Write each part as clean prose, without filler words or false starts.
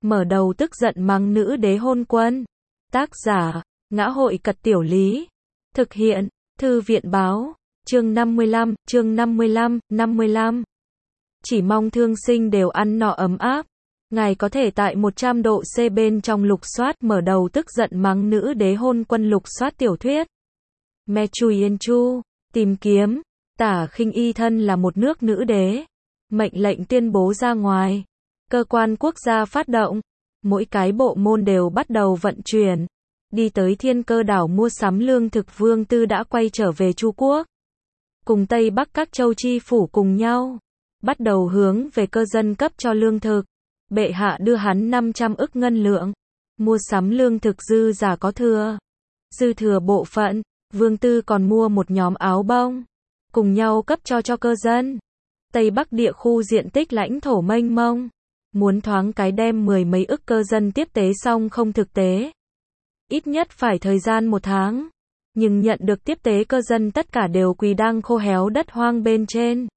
mở đầu tức giận mắng nữ đế hôn quân. Tác giả, Ngã hội Cật Tiểu Lý. Thực hiện, Thư viện Báo. Chương 55. Chỉ mong thương sinh đều ăn no ấm áp. Ngài có thể tại 100 độ C bên trong lục soát mở đầu tức giận mắng nữ đế hôn quân lục soát tiểu thuyết. Me Chui Yên Chu, tìm kiếm, Tả Khinh Y thân là một nước nữ đế. Mệnh lệnh tuyên bố ra ngoài. Cơ quan quốc gia phát động. Mỗi cái bộ môn đều bắt đầu vận chuyển. Đi tới Thiên Cơ đảo mua sắm lương thực. Vương Tư đã quay trở về Chu Quốc. Cùng Tây Bắc các châu chi phủ cùng nhau. Bắt đầu hướng về cơ dân cấp cho lương thực. Bệ hạ đưa hắn 500 ức ngân lượng. Mua sắm lương thực dư giả có thừa. Dư thừa bộ phận, Vương Tư còn mua một nhóm áo bông. Cùng nhau cấp cho cơ dân. Tây Bắc địa khu diện tích lãnh thổ mênh mông. Muốn thoáng cái đem 10 mấy ức cơ dân tiếp tế xong không thực tế. Ít nhất phải thời gian 1 tháng. Nhưng nhận được tiếp tế cơ dân tất cả đều quỳ đang khô héo đất hoang bên trên.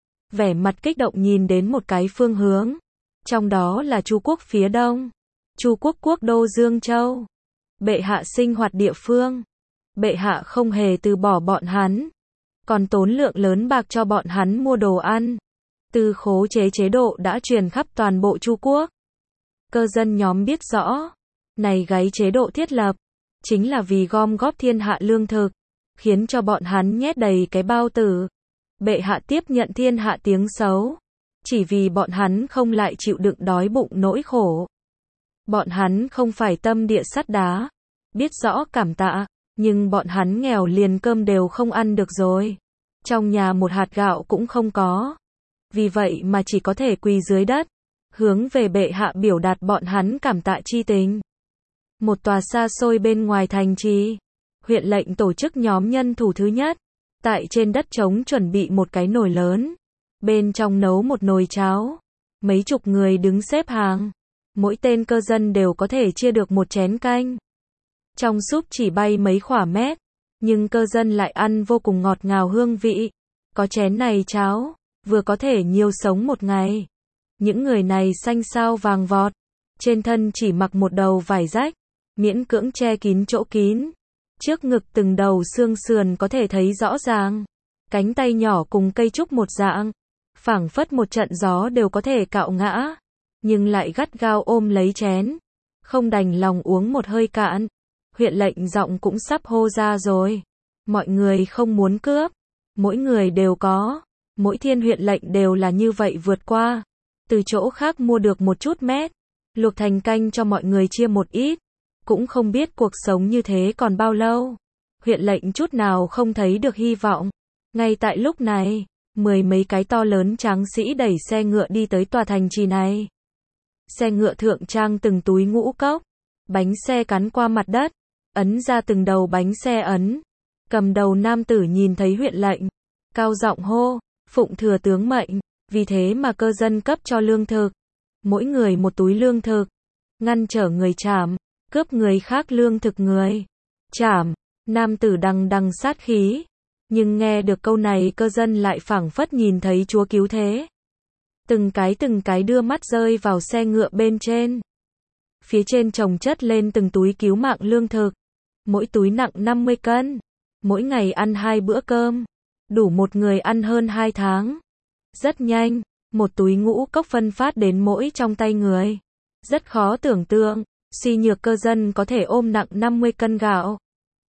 Vẻ mặt kích động nhìn đến một cái phương hướng. Trong đó là Chu Quốc phía đông. Chu Quốc quốc đô Dương Châu. Bệ hạ sinh hoạt địa phương. Bệ hạ không hề từ bỏ bọn hắn. Còn tốn lượng lớn bạc cho bọn hắn mua đồ ăn. Tư khố chế độ đã truyền khắp toàn bộ Chu Quốc. Cơ dân nhóm biết rõ. Này gáy chế độ thiết lập. Chính là vì gom góp thiên hạ lương thực. Khiến cho bọn hắn nhét đầy cái bao tử. Bệ hạ tiếp nhận thiên hạ tiếng xấu. Chỉ vì bọn hắn không lại chịu đựng đói bụng nỗi khổ. Bọn hắn không phải tâm địa sắt đá. Biết rõ cảm tạ. Nhưng bọn hắn nghèo liền cơm đều không ăn được rồi. Trong nhà một hạt gạo cũng không có. Vì vậy mà chỉ có thể quỳ dưới đất. Hướng về bệ hạ biểu đạt bọn hắn cảm tạ chi tình. Một tòa xa xôi bên ngoài thành trì. Huyện lệnh tổ chức nhóm nhân thủ thứ nhất. Tại trên đất trống chuẩn bị một cái nồi lớn. Bên trong nấu một nồi cháo. Mấy chục người đứng xếp hàng. Mỗi tên cơ dân đều có thể chia được một chén canh. Trong súp chỉ bay mấy khỏa mét. Nhưng cơ dân lại ăn vô cùng ngọt ngào hương vị. Có chén này cháo. Vừa có thể nhiều sống một ngày. Những người này xanh xao vàng vọt. Trên thân chỉ mặc một đầu vải rách. Miễn cưỡng che kín chỗ kín. Trước ngực từng đầu xương sườn có thể thấy rõ ràng. Cánh tay nhỏ cùng cây trúc một dạng. Phảng phất một trận gió đều có thể cạo ngã. Nhưng lại gắt gao ôm lấy chén. Không đành lòng uống một hơi cạn. Huyện lệnh giọng cũng sắp hô ra rồi. Mọi người không muốn cướp. Mỗi người đều có. Mỗi thiên huyện lệnh đều là như vậy vượt qua. Từ chỗ khác mua được một chút mét. Luộc thành canh cho mọi người chia một ít. Cũng không biết cuộc sống như thế còn bao lâu. Huyện lệnh chút nào không thấy được hy vọng. Ngay tại lúc này, 10 mấy cái to lớn tráng sĩ đẩy xe ngựa đi tới tòa thành trì này. Xe ngựa thượng trang từng túi ngũ cốc. Bánh xe cắn qua mặt đất. Ấn ra từng đầu bánh xe ấn. Cầm đầu nam tử nhìn thấy huyện lệnh. Cao giọng hô, phụng thừa tướng mệnh. Vì thế mà cơ dân cấp cho lương thực. Mỗi người một túi lương thực. Ngăn trở người trảm. Cướp người khác lương thực người. Trảm. Nam tử đằng đằng sát khí. Nhưng nghe được câu này cơ dân lại phảng phất nhìn thấy Chúa cứu thế. Từng cái đưa mắt rơi vào xe ngựa bên trên. Phía trên chồng chất lên từng túi cứu mạng lương thực. Mỗi túi nặng 50 cân. Mỗi ngày ăn 2 bữa cơm. Đủ một người ăn hơn 2 tháng. Rất nhanh, một túi ngũ cốc phân phát đến mỗi trong tay người. Rất khó tưởng tượng, suy nhược cơ dân có thể ôm nặng 50 cân gạo.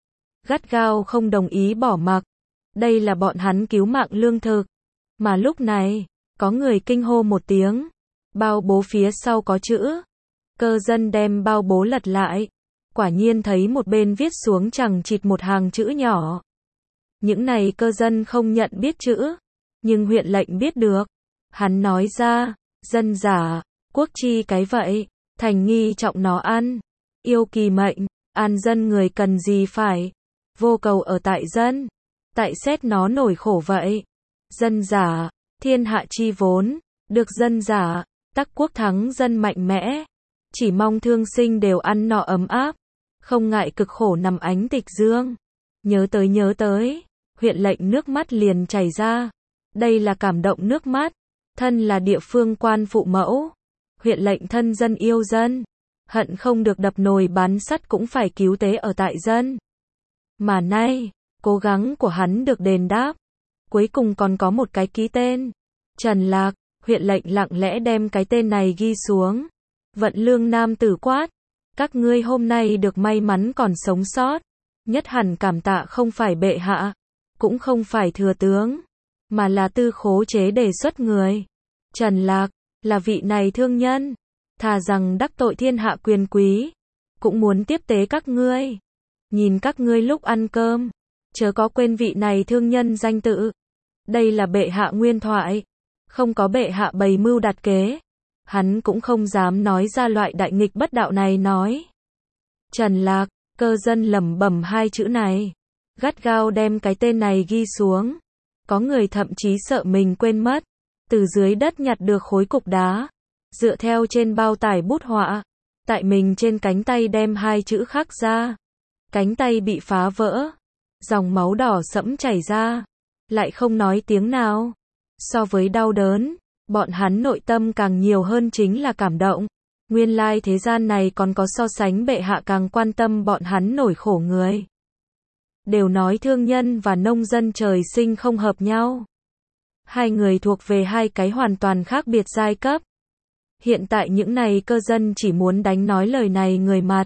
Gắt gao không đồng ý bỏ mặc. Đây là bọn hắn cứu mạng lương thực. Mà lúc này, có người kinh hô một tiếng. Bao bố phía sau có chữ. Cơ dân đem bao bố lật lại. Quả nhiên thấy một bên viết xuống chằng chịt một hàng chữ nhỏ. Những này cơ dân không nhận biết chữ. Nhưng huyện lệnh biết được. Hắn nói ra, dân giả, quốc chi cái vậy, thành nghi trọng nó ăn. Yêu kỳ mệnh, an dân người cần gì phải. Vô cầu ở tại dân. Tại xét nó nổi khổ vậy. Dân giả, thiên hạ chi vốn. Được dân giả, tắc quốc thắng dân mạnh mẽ. Chỉ mong thương sinh đều ăn no ấm áp. Không ngại cực khổ nằm ánh tịch dương. Nhớ tới. Huyện lệnh nước mắt liền chảy ra. Đây là cảm động nước mắt. Thân là địa phương quan phụ mẫu. huyện lệnh thân dân yêu dân, hận không được đập nồi bán sắt cũng phải cứu tế ở tại dân. Mà nay, cố gắng của hắn được đền đáp, cuối cùng còn có một cái ký tên. Trần Lạc, huyện lệnh lặng lẽ đem cái tên này ghi xuống. Vận Lương nam tử quát, các ngươi hôm nay được may mắn còn sống sót, nhất hẳn cảm tạ không phải bệ hạ, cũng không phải thừa tướng, mà là tư khố chế đề xuất người. Trần Lạc, là vị này thương nhân, thà rằng đắc tội thiên hạ quyền quý, cũng muốn tiếp tế các ngươi. Nhìn các ngươi lúc ăn cơm, chớ có quên vị này thương nhân danh tự. Đây là bệ hạ nguyên thoại, không có bệ hạ bày mưu đặt kế, hắn cũng không dám nói ra loại đại nghịch bất đạo này nói. Trần Lạc, cơ dân lẩm bẩm hai chữ này, gắt gao đem cái tên này ghi xuống. Có người thậm chí sợ mình quên mất, từ dưới đất nhặt được khối cục đá, dựa theo trên bao tải bút họa, tại mình trên cánh tay đem hai chữ khắc ra. Cánh tay bị phá vỡ, dòng máu đỏ sẫm chảy ra, lại không nói tiếng nào. So với đau đớn, bọn hắn nội tâm càng nhiều hơn chính là cảm động. Nguyên lai thế gian này còn có so sánh bệ hạ càng quan tâm bọn hắn nỗi khổ người. Đều nói thương nhân và nông dân trời sinh không hợp nhau. Hai người thuộc về hai cái hoàn toàn khác biệt giai cấp. Hiện tại những này cơ dân chỉ muốn đánh nói lời này người mặt.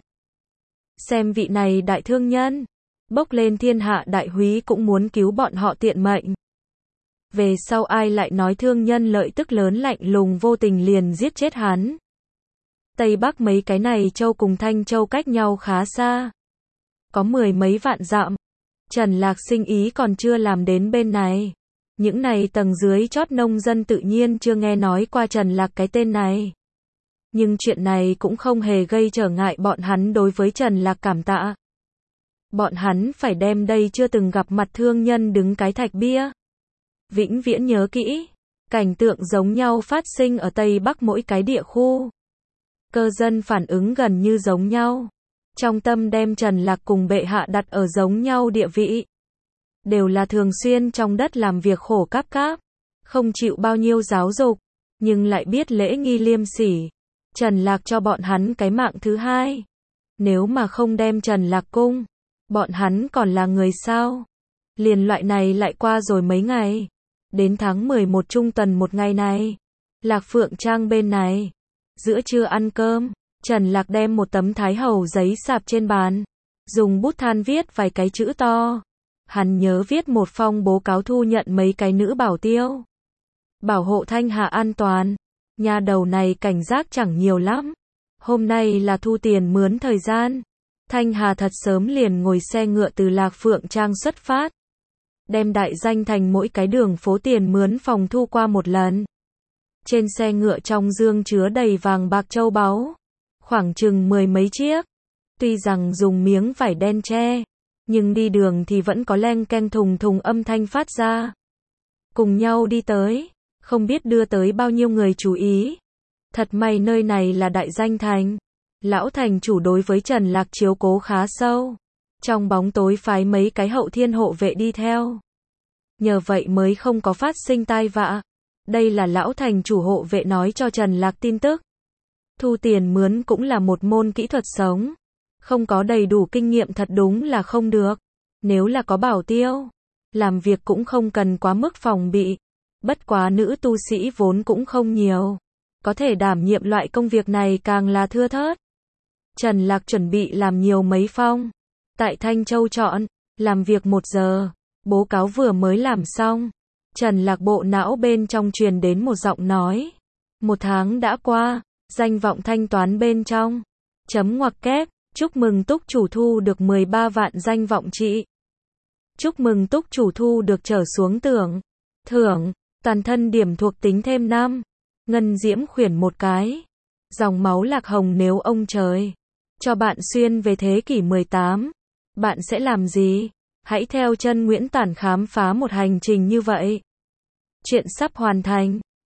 Xem vị này đại thương nhân, bốc lên thiên hạ đại húy cũng muốn cứu bọn họ tiện mệnh. Về sau ai lại nói thương nhân lợi tức lớn lạnh lùng vô tình liền giết chết hắn. Tây Bắc mấy cái này châu cùng Thanh Châu cách nhau khá xa, có 10 mấy vạn dặm. Trần Lạc sinh ý còn chưa làm đến bên này. Những này tầng dưới chót nông dân tự nhiên chưa nghe nói qua Trần Lạc cái tên này. Nhưng chuyện này cũng không hề gây trở ngại bọn hắn đối với Trần Lạc cảm tạ. Bọn hắn phải đem đây chưa từng gặp mặt thương nhân đứng cái thạch bia. Vĩnh viễn nhớ kỹ, cảnh tượng giống nhau phát sinh ở Tây Bắc mỗi cái địa khu. Cơ dân phản ứng gần như giống nhau. Trong tâm đem Trần Lạc cùng bệ hạ đặt ở giống nhau địa vị. Đều là thường xuyên trong đất làm việc khổ cáp cáp, không chịu bao nhiêu giáo dục, nhưng lại biết lễ nghi liêm sỉ. Trần Lạc cho bọn hắn cái mạng thứ hai. Nếu mà không đem Trần Lạc cung, bọn hắn còn là người sao? Liền loại này lại qua rồi mấy ngày. Đến tháng 11 trung tuần một ngày này, Lạc Phượng Trang bên này, giữa trưa ăn cơm, Trần Lạc đem một tấm thái hầu giấy sạp trên bàn, dùng bút than viết vài cái chữ to. Hắn nhớ viết một phong bố cáo thu nhận mấy cái nữ bảo tiêu, bảo hộ Thanh Hà an toàn. Nhà đầu này cảnh giác chẳng nhiều lắm. Hôm nay là thu tiền mướn thời gian. Thanh Hà thật sớm liền ngồi xe ngựa từ Lạc Phượng Trang xuất phát, đem đại danh thành mỗi cái đường phố tiền mướn phòng thu qua một lần. Trên xe ngựa trong dương chứa đầy vàng bạc châu báu, khoảng chừng 10 mấy chiếc. Tuy rằng dùng miếng vải đen che, nhưng đi đường thì vẫn có leng keng thùng thùng âm thanh phát ra. Cùng nhau đi tới, không biết đưa tới bao nhiêu người chú ý. Thật may nơi này là đại danh thành. Lão thành chủ đối với Trần Lạc chiếu cố khá sâu. Trong bóng tối phái mấy cái hậu thiên hộ vệ đi theo. Nhờ vậy mới không có phát sinh tai vạ. Đây là lão thành chủ hộ vệ nói cho Trần Lạc tin tức. Thu tiền mướn cũng là một môn kỹ thuật sống. Không có đầy đủ kinh nghiệm thật đúng là không được. Nếu là có bảo tiêu, làm việc cũng không cần quá mức phòng bị. Bất quá nữ tu sĩ vốn cũng không nhiều. Có thể đảm nhiệm loại công việc này càng là thưa thớt. Trần Lạc chuẩn bị làm nhiều mấy phong. Tại Thanh Châu chọn, làm việc 1 giờ. Bố cáo vừa mới làm xong. Trần Lạc bộ não bên trong truyền đến một giọng nói. 1 tháng đã qua, danh vọng thanh toán bên trong. Chấm ngoặc kép, chúc mừng túc chủ thu được 13 vạn danh vọng trị. Chúc mừng túc chủ thu được trở xuống thưởng, toàn thân điểm thuộc tính thêm 5. Ngân diễm khuyển 1 cái. Dòng máu lạc hồng nếu ông trời cho bạn xuyên về thế kỷ 18, bạn sẽ làm gì? Hãy theo chân Nguyễn Tản khám phá một hành trình như vậy. Chuyện sắp hoàn thành.